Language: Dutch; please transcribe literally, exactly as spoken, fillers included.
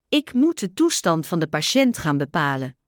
Ik moet de toestand van de patiënt gaan bepalen.